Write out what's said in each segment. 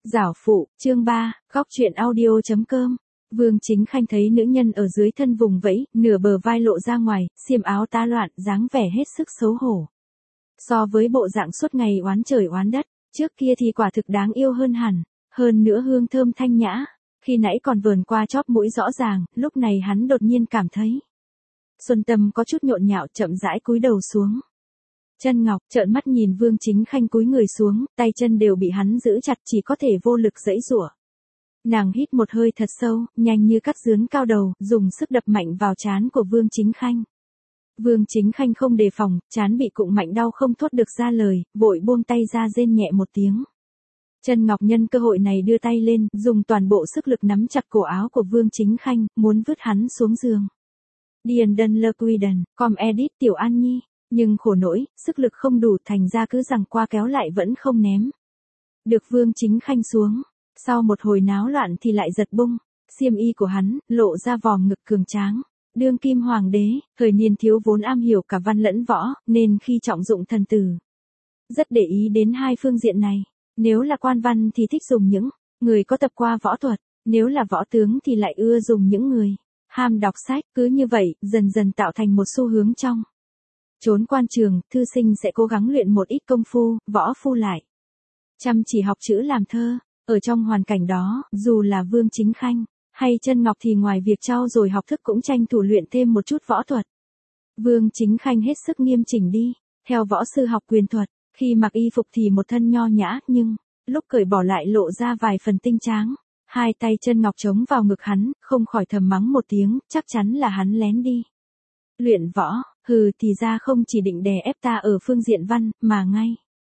Giảo phụ, chương 3, góc truyện audio.com. Vương Chính Khanh thấy nữ nhân ở dưới thân vùng vẫy, nửa bờ vai lộ ra ngoài, xiêm áo tá loạn, dáng vẻ hết sức xấu hổ. So với bộ dạng suốt ngày oán trời oán đất, trước kia thì quả thực đáng yêu hơn hẳn, hơn nữa hương thơm thanh nhã, khi nãy còn vờn qua chóp mũi rõ ràng, lúc này hắn đột nhiên cảm thấy Xuân tâm có chút nhộn nhạo, chậm rãi cúi đầu xuống. Chân Ngọc trợn mắt nhìn Vương Chính Khanh cúi người xuống, tay chân đều bị hắn giữ chặt, chỉ có thể vô lực giãy giụa. Nàng hít một hơi thật sâu, nhanh như cắt dướn cao đầu, dùng sức đập mạnh vào trán của Vương Chính Khanh. Vương Chính Khanh không đề phòng, trán bị cụng mạnh đau không thốt được ra lời, vội buông tay ra rên nhẹ một tiếng. Chân Ngọc nhân cơ hội này đưa tay lên, dùng toàn bộ sức lực nắm chặt cổ áo của Vương Chính Khanh, muốn vứt hắn xuống giường. Điền Đân Lơ Quy Đần, com edit Tiểu An Nhi. Nhưng khổ nỗi, sức lực không đủ, thành ra cứ giằng qua kéo lại vẫn không ném được Vương Chính Khanh xuống. Sau một hồi náo loạn thì lại giật bung xiêm y của hắn, lộ ra vòm ngực cường tráng. Đương kim hoàng đế, thời niên thiếu vốn am hiểu cả văn lẫn võ, nên khi trọng dụng thần tử, rất để ý đến hai phương diện này. Nếu là quan văn thì thích dùng những người có tập qua võ thuật, nếu là võ tướng thì lại ưa dùng những người ham đọc sách. Cứ như vậy, dần dần tạo thành một xu hướng trong chốn quan trường, thư sinh sẽ cố gắng luyện một ít công phu, võ phu lại chăm chỉ học chữ làm thơ. Ở trong hoàn cảnh đó, dù là Vương Chính Khanh hay Chân Ngọc thì ngoài việc trau dồi học thức cũng tranh thủ luyện thêm một chút võ thuật. Vương Chính Khanh hết sức nghiêm chỉnh đi theo võ sư học quyền thuật, khi mặc y phục thì một thân nho nhã, nhưng lúc cởi bỏ lại lộ ra vài phần tinh tráng. Hai tay Chân Ngọc chống vào ngực hắn, không khỏi thầm mắng một tiếng, chắc chắn là hắn lén đi luyện võ. Hừ, thì ra không chỉ định đè ép ta ở phương diện văn, mà ngay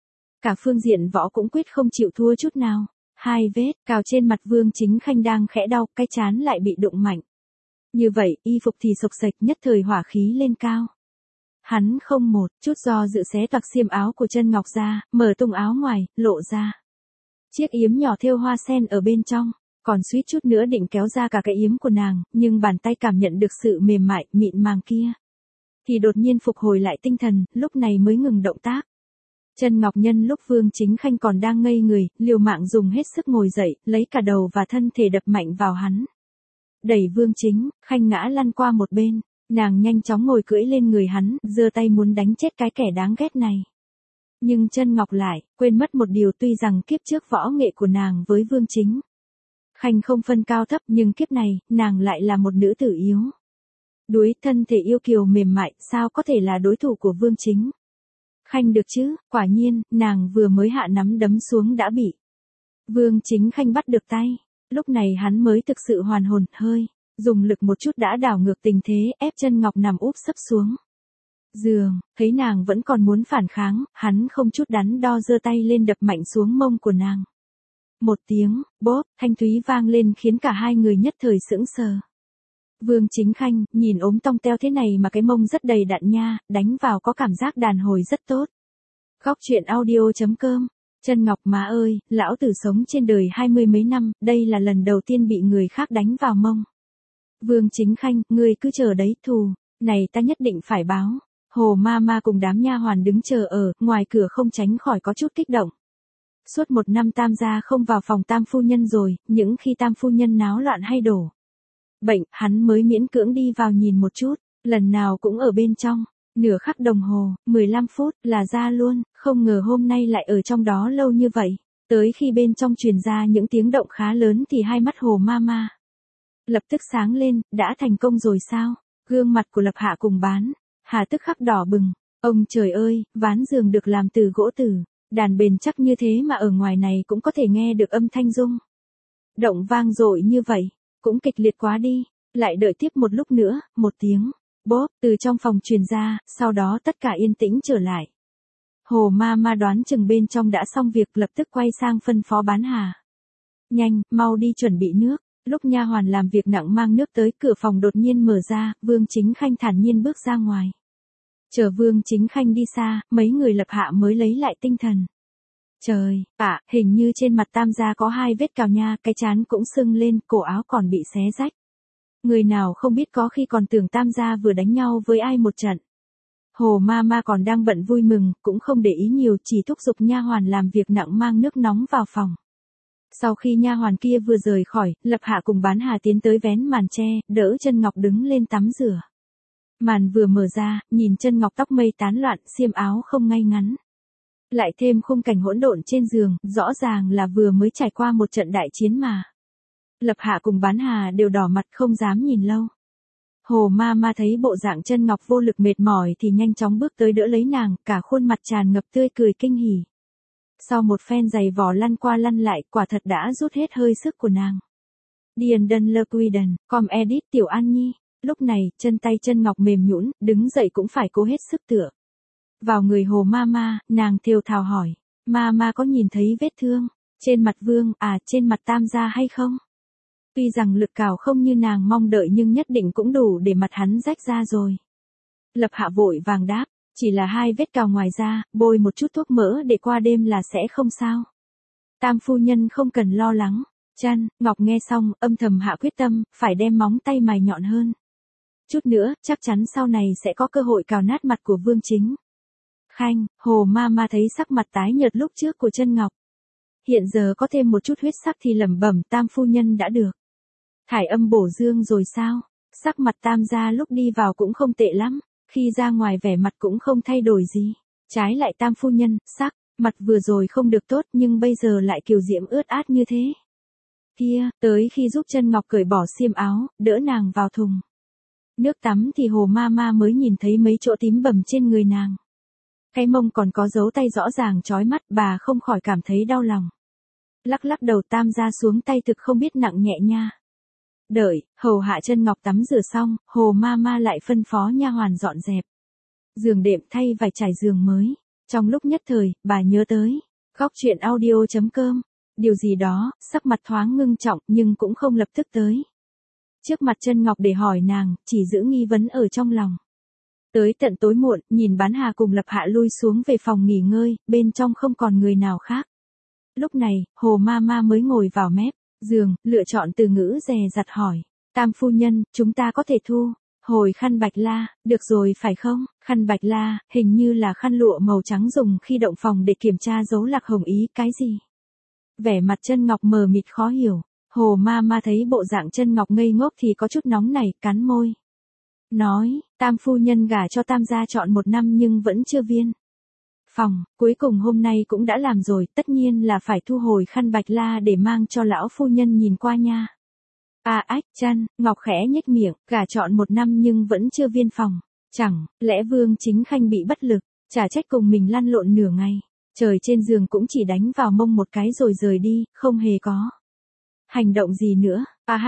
cả phương diện võ cũng quyết không chịu thua chút nào. Hai vết cào trên mặt Vương Chính Khanh đang khẽ đau, cái trán lại bị đụng mạnh. Như vậy, y phục thì xộc xệch, nhất thời hỏa khí lên cao. Hắn không một chút do dự xé toạc xiêm áo của Chân Ngọc ra, mở tung áo ngoài, lộ ra chiếc yếm nhỏ thêu hoa sen ở bên trong. Còn suýt chút nữa định kéo ra cả cái yếm của nàng, nhưng bàn tay cảm nhận được sự mềm mại, mịn màng kia, thì đột nhiên phục hồi lại tinh thần, lúc này mới ngừng động tác. Chân Ngọc nhân lúc Vương Chính Khanh còn đang ngây người, liều mạng dùng hết sức ngồi dậy, lấy cả đầu và thân thể đập mạnh vào hắn. Đẩy Vương Chính Khanh ngã lăn qua một bên, nàng nhanh chóng ngồi cưỡi lên người hắn, giơ tay muốn đánh chết cái kẻ đáng ghét này. Nhưng Chân Ngọc lại quên mất một điều, tuy rằng kiếp trước võ nghệ của nàng với Vương Chính Khanh không phân cao thấp, nhưng kiếp này, nàng lại là một nữ tử yếu đuối, thân thể yêu kiều mềm mại, sao có thể là đối thủ của Vương Chính Khanh được chứ. Quả nhiên, nàng vừa mới hạ nắm đấm xuống đã bị Vương Chính Khanh bắt được tay. Lúc này hắn mới thực sự hoàn hồn, hơi dùng lực một chút đã đảo ngược tình thế, ép Chân Ngọc nằm úp sấp xuống giường. Thấy nàng vẫn còn muốn phản kháng, hắn không chút đắn đo giơ tay lên đập mạnh xuống mông của nàng. Một tiếng bóp thanh thúy vang lên khiến cả hai người nhất thời sững sờ. Vương Chính Khanh nhìn ốm tong teo thế này mà cái mông rất đầy đặn nha, đánh vào có cảm giác đàn hồi rất tốt. Góc truyện audio.com. Chân Ngọc má ơi, lão tử sống trên đời 20 mấy năm, đây là lần đầu tiên bị người khác đánh vào mông. Vương Chính Khanh, ngươi cứ chờ đấy, thù này ta nhất định phải báo. Hồ Mama cùng đám nha hoàn đứng chờ ở ngoài cửa không tránh khỏi có chút kích động. Suốt một năm Tam gia không vào phòng Tam phu nhân rồi, những khi Tam phu nhân náo loạn hay đổ bệnh, hắn mới miễn cưỡng đi vào nhìn một chút, lần nào cũng ở bên trong. Nửa khắc đồng hồ, 15 phút là ra luôn, không ngờ hôm nay lại ở trong đó lâu như vậy. Tới khi bên trong truyền ra những tiếng động khá lớn thì hai mắt Hồ Mama lập tức sáng lên, đã thành công rồi sao? Gương mặt của Lập Hạ cùng Bán Hà tức khắc đỏ bừng. Ông trời ơi, ván giường được làm từ gỗ tử, đàn bền chắc như thế mà ở ngoài này cũng có thể nghe được âm thanh rung động vang dội như vậy, cũng kịch liệt quá đi. Lại đợi tiếp một lúc nữa, một tiếng bóp từ trong phòng truyền ra, sau đó tất cả yên tĩnh trở lại. Hồ Mama đoán chừng bên trong đã xong việc, lập tức quay sang phân phó Bán Hà. Nhanh, mau đi chuẩn bị nước. Lúc nha hoàn làm việc nặng mang nước tới, cửa phòng đột nhiên mở ra, Vương Chính Khanh thản nhiên bước ra ngoài. Chờ Vương Chính Khanh đi xa, mấy người Lập Hạ mới lấy lại tinh thần. Trời ạ, hình như trên mặt Tam gia có hai vết cào nha, cái trán cũng sưng lên, cổ áo còn bị xé rách. Người nào không biết có khi còn tưởng Tam gia vừa đánh nhau với ai một trận. Hồ Mama còn đang bận vui mừng, cũng không để ý nhiều, chỉ thúc giục nha hoàn làm việc nặng mang nước nóng vào phòng. Sau khi nha hoàn kia vừa rời khỏi, Lập Hạ cùng Bán Hà tiến tới vén màn che, đỡ Chân Ngọc đứng lên tắm rửa. Màn vừa mở ra, nhìn Chân Ngọc tóc mây tán loạn, xiêm áo không ngay ngắn. Lại thêm khung cảnh hỗn độn trên giường, rõ ràng là vừa mới trải qua một trận đại chiến mà. Lập Hạ cùng Bán Hà đều đỏ mặt không dám nhìn lâu. Hồ ma ma thấy bộ dạng Chân Ngọc vô lực mệt mỏi thì nhanh chóng bước tới đỡ lấy nàng, cả khuôn mặt tràn ngập tươi cười kinh hỉ. Sau một phen giày vò lăn qua lăn lại, quả thật đã rút hết hơi sức của nàng. Điền Đân Lơ Quiden, com edit Tiểu An Nhi. Lúc này, chân tay Chân Ngọc mềm nhũn, đứng dậy cũng phải cố hết sức tựa vào người Hồ ma ma, nàng thều thào hỏi, ma ma có nhìn thấy vết thương trên mặt Vương, trên mặt Tam gia hay không? Tuy rằng lực cào không như nàng mong đợi nhưng nhất định cũng đủ để mặt hắn rách ra rồi. Lập Hạ vội vàng đáp, chỉ là 2 vết cào ngoài da, bôi một chút thuốc mỡ để qua đêm là sẽ không sao. Tam phu nhân không cần lo lắng. Chân Ngọc nghe xong, âm thầm hạ quyết tâm, phải đem móng tay mài nhọn hơn. Chút nữa, chắc chắn sau này sẽ có cơ hội cào nát mặt của Vương Chính Khanh. Hồ ma ma thấy sắc mặt tái nhợt lúc trước của Chân Ngọc. Hiện giờ có thêm một chút huyết sắc thì lẩm bẩm, Tam phu nhân đã được thải âm bổ dương rồi sao? Sắc mặt Tam gia lúc đi vào cũng không tệ lắm, khi ra ngoài vẻ mặt cũng không thay đổi gì. Trái lại Tam phu nhân, sắc mặt vừa rồi không được tốt nhưng bây giờ lại kiều diễm ướt át như thế. Kia, tới khi giúp Chân Ngọc cởi bỏ xiêm áo, đỡ nàng vào thùng nước tắm thì Hồ ma ma mới nhìn thấy mấy chỗ tím bầm trên người nàng. Cái mông còn có dấu tay rõ ràng chói mắt, bà không khỏi cảm thấy đau lòng. Lắc lắc đầu, Tam gia xuống tay thực không biết nặng nhẹ nha. Đợi, hầu hạ Chân Ngọc tắm rửa xong, Hồ ma ma lại phân phó nha hoàn dọn dẹp giường đệm, thay vải trải giường mới. Trong lúc nhất thời, bà nhớ tới góc truyện audio.com. Điều gì đó, sắc mặt thoáng ngưng trọng nhưng cũng không lập tức tới trước mặt Chân Ngọc để hỏi nàng, chỉ giữ nghi vấn ở trong lòng. Tới tận tối muộn, nhìn Bán Hà cùng Lập Hạ lui xuống về phòng nghỉ ngơi, bên trong không còn người nào khác. Lúc này, Hồ ma ma mới ngồi vào mép giường, lựa chọn từ ngữ dè dặt hỏi, Tam phu nhân, chúng ta có thể thu hồi khăn bạch la, được rồi phải không? Khăn bạch la, hình như là khăn lụa màu trắng dùng khi động phòng để kiểm tra dấu lạc hồng ý, cái gì? Vẻ mặt Chân Ngọc mờ mịt khó hiểu. Hồ ma ma thấy bộ dạng Chân Ngọc ngây ngốc thì có chút nóng nảy, cắn môi. Nói, Tam phu nhân gả cho Tam gia trọn 1 năm nhưng vẫn chưa viên phòng, cuối cùng hôm nay cũng đã làm rồi, tất nhiên là phải thu hồi khăn bạch la để mang cho lão phu nhân nhìn qua nha. Chân Ngọc khẽ nhếch miệng, gả trọn 1 năm nhưng vẫn chưa viên phòng. Chẳng lẽ Vương Chính Khanh bị bất lực, chả trách cùng mình lăn lộn nửa ngày. Trời trên giường cũng chỉ đánh vào mông một cái rồi rời đi, không hề có hành động gì nữa.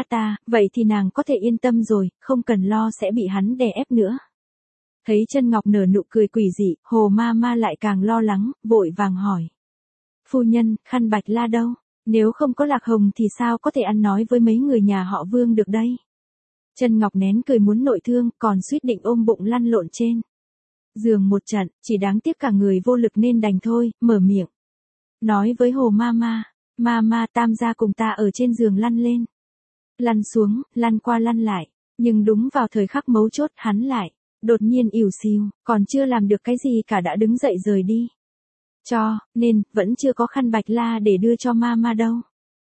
Vậy thì nàng có thể yên tâm rồi, không cần lo sẽ bị hắn đè ép nữa. Thấy Chân Ngọc nở nụ cười quỷ dị, Hồ ma ma lại càng lo lắng, vội vàng hỏi. Phu nhân, khăn bạch la đâu? Nếu không có lạc hồng thì sao có thể ăn nói với mấy người nhà họ Vương được đây? Chân Ngọc nén cười muốn nội thương, còn suýt định ôm bụng lăn lộn trên giường một trận, chỉ đáng tiếc cả người vô lực nên đành thôi, mở miệng nói với Hồ ma ma. Ma, Tam gia cùng ta ở trên giường lăn lên lăn xuống, lăn qua lăn lại, nhưng đúng vào thời khắc mấu chốt hắn lại đột nhiên ỉu xìu, còn chưa làm được cái gì cả đã đứng dậy rời đi. Cho nên, vẫn chưa có khăn bạch la để đưa cho ma đâu.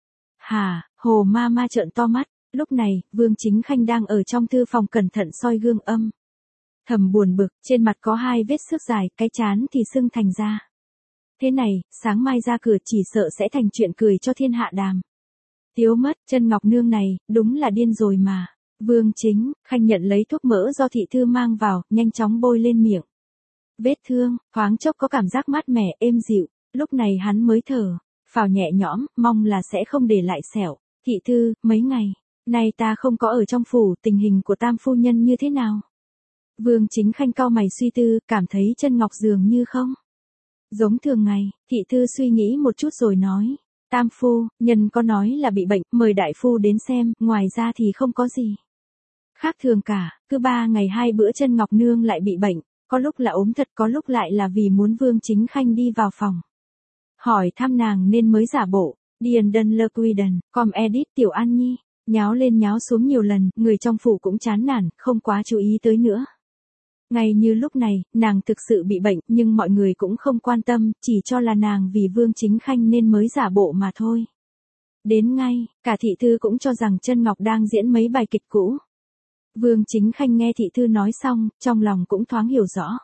Hả? Hồ ma trợn to mắt. Lúc này, Vương Chính Khanh đang ở trong thư phòng cẩn thận soi gương âm thầm buồn bực, trên mặt có 2 vết xước dài, cái trán thì sưng thành ra. Thế này, sáng mai ra cửa chỉ sợ sẽ thành chuyện cười cho thiên hạ đàm tiếu mất. Chân Ngọc nương này, đúng là điên rồi mà. Vương Chính Khanh nhận lấy thuốc mỡ do thị thư mang vào, nhanh chóng bôi lên miệng vết thương, thoáng chốc có cảm giác mát mẻ, êm dịu. Lúc này hắn mới thở phào nhẹ nhõm, mong là sẽ không để lại sẹo. Thị thư, mấy ngày nay ta không có ở trong phủ, tình hình của Tam phu nhân như thế nào? Vương Chính Khanh cau mày suy tư, cảm thấy Chân Ngọc dường như không giống thường ngày. Thị thư suy nghĩ một chút rồi nói, Tam phu nhân có nói là bị bệnh, mời đại phu đến xem, ngoài ra thì không có gì khác thường cả. Cứ 3 ngày 2 bữa Chân Ngọc nương lại bị bệnh, có lúc là ốm thật, có lúc lại là vì muốn Vương Chính Khanh đi vào phòng hỏi thăm nàng nên mới giả bộ. Điền Đân Lơ Quiden, com edit Tiểu An Nhi. Nháo lên nháo xuống nhiều lần, người trong phủ cũng chán nản, không quá chú ý tới nữa. Ngay như lúc này, nàng thực sự bị bệnh, nhưng mọi người cũng không quan tâm, chỉ cho là nàng vì Vương Chính Khanh nên mới giả bộ mà thôi. Đến ngay, cả thị thư cũng cho rằng Chân Ngọc đang diễn mấy bài kịch cũ. Vương Chính Khanh nghe thị thư nói xong, trong lòng cũng thoáng hiểu rõ.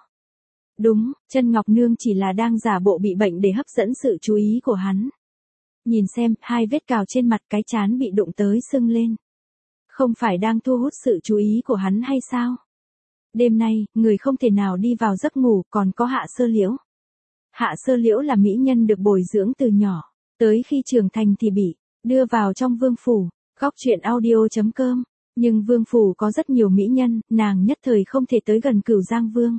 Đúng, Chân Ngọc Nương chỉ là đang giả bộ bị bệnh để hấp dẫn sự chú ý của hắn. Nhìn xem, 2 vết cào trên mặt, cái trán bị đụng tới sưng lên. Không phải đang thu hút sự chú ý của hắn hay sao? Đêm nay, người không thể nào đi vào giấc ngủ, còn có Hạ Sơ Liễu. Hạ Sơ Liễu là mỹ nhân được bồi dưỡng từ nhỏ, tới khi trưởng thành thì bị đưa vào trong vương phủ. Góc truyện audio.com. Nhưng vương phủ có rất nhiều mỹ nhân, nàng nhất thời không thể tới gần Cửu Giang Vương.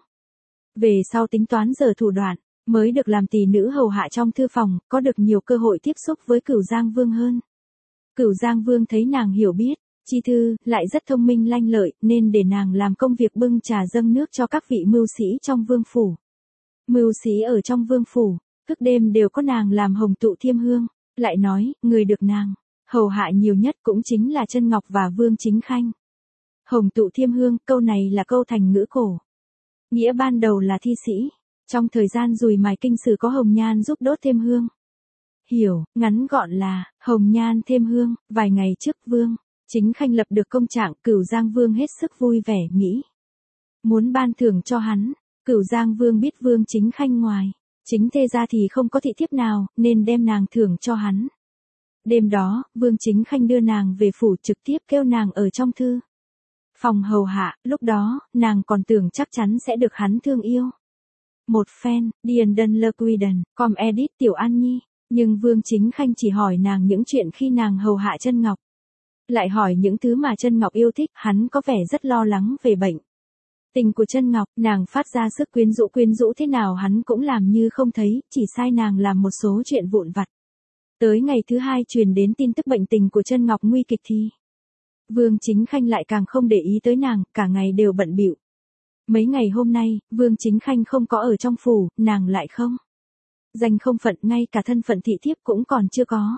Về sau tính toán giờ thủ đoạn, mới được làm tỷ nữ hầu hạ trong thư phòng, có được nhiều cơ hội tiếp xúc với Cửu Giang Vương hơn. Cửu Giang Vương thấy nàng hiểu biết, chi thư, lại rất thông minh lanh lợi, nên để nàng làm công việc bưng trà dâng nước cho các vị mưu sĩ trong vương phủ. Mưu sĩ ở trong vương phủ, thức đêm đều có nàng làm hồng tụ thiêm hương, lại nói, người được nàng hầu hạ nhiều nhất cũng chính là Chân Ngọc và Vương Chính Khanh. Hồng tụ thiêm hương, câu này là câu thành ngữ cổ. Nghĩa ban đầu là thi sĩ, trong thời gian dùi mài kinh sử có hồng nhan giúp đốt thêm hương. Hiểu, ngắn gọn là, hồng nhan thêm hương. Vài ngày trước Vương Chính Khanh lập được công trạng, Cửu Giang Vương hết sức vui vẻ, nghĩ muốn ban thưởng cho hắn. Cửu Giang Vương biết Vương Chính Khanh ngoài chính thê ra thì không có thị thiếp nào, nên đem nàng thưởng cho hắn. Đêm đó, Vương Chính Khanh đưa nàng về phủ, trực tiếp kêu nàng ở trong thư phòng hầu hạ, lúc đó, nàng còn tưởng chắc chắn sẽ được hắn thương yêu. Một fan, Điền Đân Lơ Quiden, com edit Tiểu An Nhi, nhưng Vương Chính Khanh chỉ hỏi nàng những chuyện khi nàng hầu hạ Chân Ngọc. Lại hỏi những thứ mà Chân Ngọc yêu thích, hắn có vẻ rất lo lắng về bệnh tình của Chân Ngọc, nàng phát ra sức quyến rũ thế nào hắn cũng làm như không thấy, chỉ sai nàng làm một số chuyện vụn vặt. Tới ngày thứ 2 truyền đến tin tức bệnh tình của Chân Ngọc nguy kịch thì Vương Chính Khanh lại càng không để ý tới nàng, cả ngày đều bận bịu. Mấy ngày hôm nay, Vương Chính Khanh không có ở trong phủ, nàng lại không danh không phận, ngay cả thân phận thị thiếp cũng còn chưa có.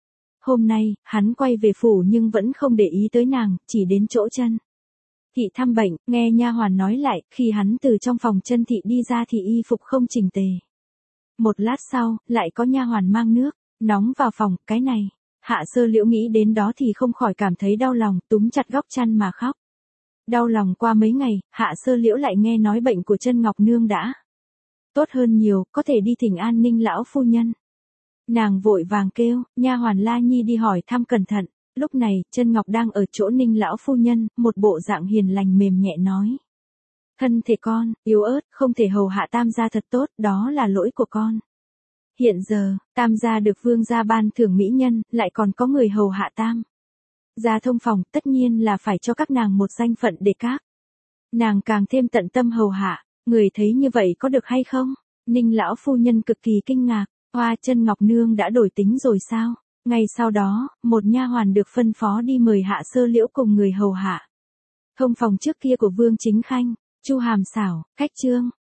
Hôm nay, hắn quay về phủ nhưng vẫn không để ý tới nàng, chỉ đến chỗ Chân thị thăm bệnh, nghe nha hoàn nói lại, khi hắn từ trong phòng Chân thị đi ra thì y phục không chỉnh tề. Một lát sau, lại có nha hoàn mang nước nóng vào phòng, cái này, Hạ Sơ Liễu nghĩ đến đó thì không khỏi cảm thấy đau lòng, túm chặt góc chăn mà khóc. Đau lòng qua mấy ngày, Hạ Sơ Liễu lại nghe nói bệnh của Chân Ngọc Nương đã tốt hơn nhiều, có thể đi thỉnh an Ninh lão phu nhân. Nàng vội vàng kêu nha hoàn La Nhi đi hỏi thăm cẩn thận. Lúc này, Chân Ngọc đang ở chỗ Ninh lão phu nhân, một bộ dạng hiền lành mềm nhẹ nói: thân thể con yếu ớt, không thể hầu hạ Tam gia thật tốt, đó là lỗi của con. Hiện giờ, Tam gia được Vương gia ban thưởng mỹ nhân, lại còn có người hầu hạ Tam gia thông phòng, tất nhiên là phải cho các nàng một danh phận để các nàng càng thêm tận tâm hầu hạ. Người thấy như vậy có được hay không? Ninh lão phu nhân cực kỳ kinh ngạc. Hoa, Chân Ngọc Nương đã đổi tính rồi sao? Ngay sau đó, một nha hoàn được phân phó đi mời Hạ Sơ Liễu cùng người hầu hạ thông phòng trước kia của Vương Chính Khanh. Chu Hàm xảo, cách chương.